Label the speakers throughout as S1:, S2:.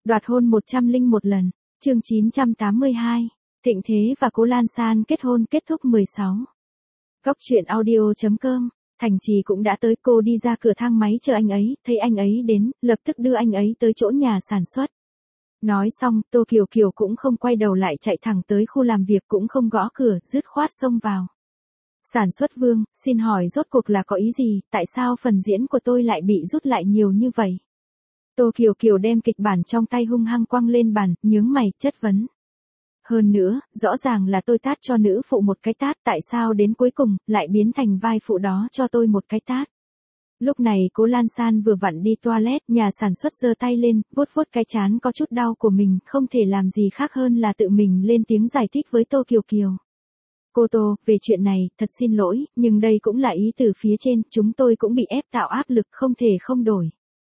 S1: Đoạt hôn 101 lần. Chương 982. Thịnh Thế và Cố Lan San kết hôn kết thúc 16. Góc truyện audio.com. Thành Trì cũng đã tới, cô đi ra cửa thang máy chờ anh ấy, thấy anh ấy đến, lập tức đưa anh ấy tới chỗ nhà sản xuất. Nói xong, Tô Kiều Kiều cũng không quay đầu lại, chạy thẳng tới khu làm việc, cũng không gõ cửa, dứt khoát xông vào. Sản xuất Vương, xin hỏi rốt cuộc là có ý gì, tại sao phần diễn của tôi lại bị rút lại nhiều như vậy? Tô Kiều Kiều đem kịch bản trong tay hung hăng quăng lên bàn, nhướng mày, chất vấn. Hơn nữa, rõ ràng là tôi tát cho nữ phụ một cái tát, tại sao đến cuối cùng, lại biến thành vai phụ đó cho tôi một cái tát? Lúc này Cố Lan San vừa vặn đi toilet, nhà sản xuất giơ tay lên, vuốt vuốt cái trán có chút đau của mình, không thể làm gì khác hơn là tự mình lên tiếng giải thích với Tô Kiều Kiều. Cô Tô, về chuyện này, thật xin lỗi, nhưng đây cũng là ý từ phía trên, chúng tôi cũng bị ép tạo áp lực, không thể không đổi.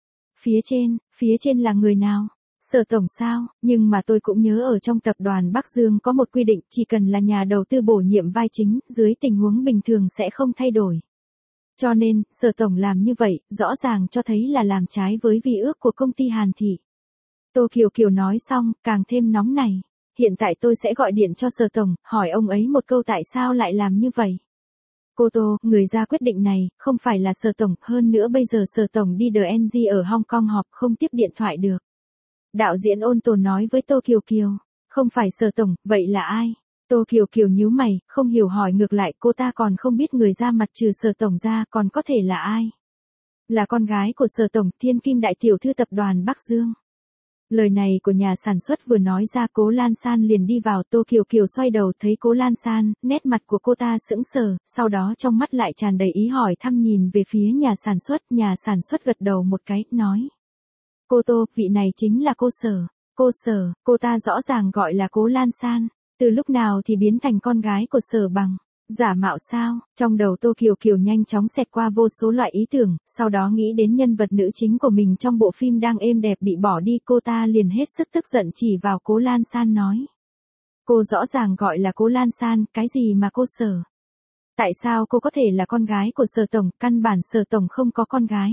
S1: Phía trên là người nào? Sở tổng sao? Nhưng mà tôi cũng nhớ ở trong tập đoàn Bắc Dương có một quy định, chỉ cần là nhà đầu tư bổ nhiệm vai chính, dưới tình huống bình thường sẽ không thay đổi. Cho nên, Sở tổng làm như vậy, rõ ràng cho thấy là làm trái với vi ước của công ty Hàn Thị. Tô Kiều Kiều nói xong, càng thêm nóng này. Hiện tại tôi sẽ gọi điện cho Sở tổng, hỏi ông ấy một câu tại sao lại làm như vậy. Cô Tô, người ra quyết định này, không phải là Sở tổng, hơn nữa bây giờ Sở tổng đi DNG ở Hong Kong họp, không tiếp điện thoại được. Đạo diễn ôn tồn nói với Tô Kiều Kiều, không phải Sở tổng, vậy là ai? Tô Kiều Kiều nhíu mày, không hiểu hỏi ngược lại, cô ta còn không biết người ra mặt trừ Sở tổng ra còn có thể là ai? Là con gái của Sở tổng, Thiên Kim đại tiểu thư tập đoàn Bắc Dương. Lời này của nhà sản xuất vừa nói ra, Cố Lan San liền đi vào. Tô Kiều Kiều xoay đầu thấy Cố Lan San, nét mặt của cô ta sững sờ, sau đó trong mắt lại tràn đầy ý hỏi thăm nhìn về phía nhà sản xuất gật đầu một cái, nói. Cô Tô, vị này chính là cô Sở, cô ta rõ ràng gọi là Cố Lan San, từ lúc nào thì biến thành con gái của Sở Bằng. Giả mạo sao? Trong đầu Tô Kiều Kiều nhanh chóng xẹt qua vô số loại ý tưởng, sau đó nghĩ đến nhân vật nữ chính của mình trong bộ phim đang êm đẹp bị bỏ đi, cô ta liền hết sức tức giận chỉ vào Cố Lan San nói. Cô rõ ràng gọi là Cố Lan San, cái gì mà cô Sở? Tại sao cô có thể là con gái của Sở tổng, căn bản Sở tổng không có con gái?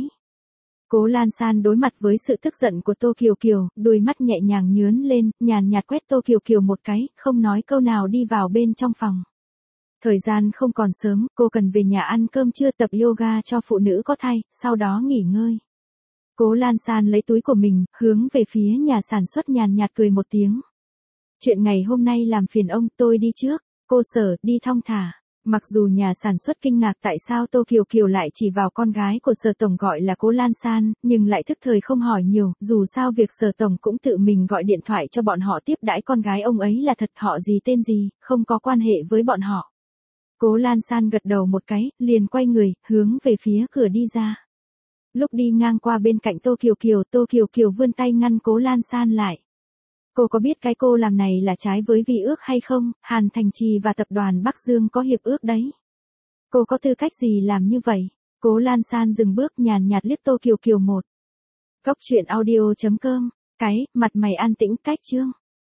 S1: Cố Lan San đối mặt với sự tức giận của Tô Kiều Kiều, đôi mắt nhẹ nhàng nhướn lên, nhàn nhạt quét Tô Kiều Kiều một cái, không nói câu nào đi vào bên trong phòng. Thời gian không còn sớm, cô cần về nhà ăn cơm trưa, tập yoga cho phụ nữ có thai, sau đó nghỉ ngơi. Cố Lan San lấy túi của mình, hướng về phía nhà sản xuất nhàn nhạt cười một tiếng. Chuyện ngày hôm nay làm phiền ông, tôi đi trước. Cô Sở, đi thong thả. Mặc dù nhà sản xuất kinh ngạc tại sao Tô Kiều Kiều lại chỉ vào con gái của Sở tổng gọi là Cố Lan San, nhưng lại thức thời không hỏi nhiều, dù sao việc Sở tổng cũng tự mình gọi điện thoại cho bọn họ tiếp đãi con gái ông ấy là thật, họ gì tên gì, không có quan hệ với bọn họ. Cố Lan San gật đầu một cái, liền quay người, hướng về phía cửa đi ra. Lúc đi ngang qua bên cạnh Tô Kiều Kiều vươn tay ngăn Cố Lan San lại. Cô có biết cái cô làm này là trái với vi ước hay không? Hàn Thành Trì và tập đoàn Bắc Dương có hiệp ước đấy. Cô có tư cách gì làm như vậy? Cố Lan San dừng bước, nhàn nhạt liếc Tô Kiều Kiều một. Góc truyện audio.com. Cái, mặt mày an tĩnh, cách chương.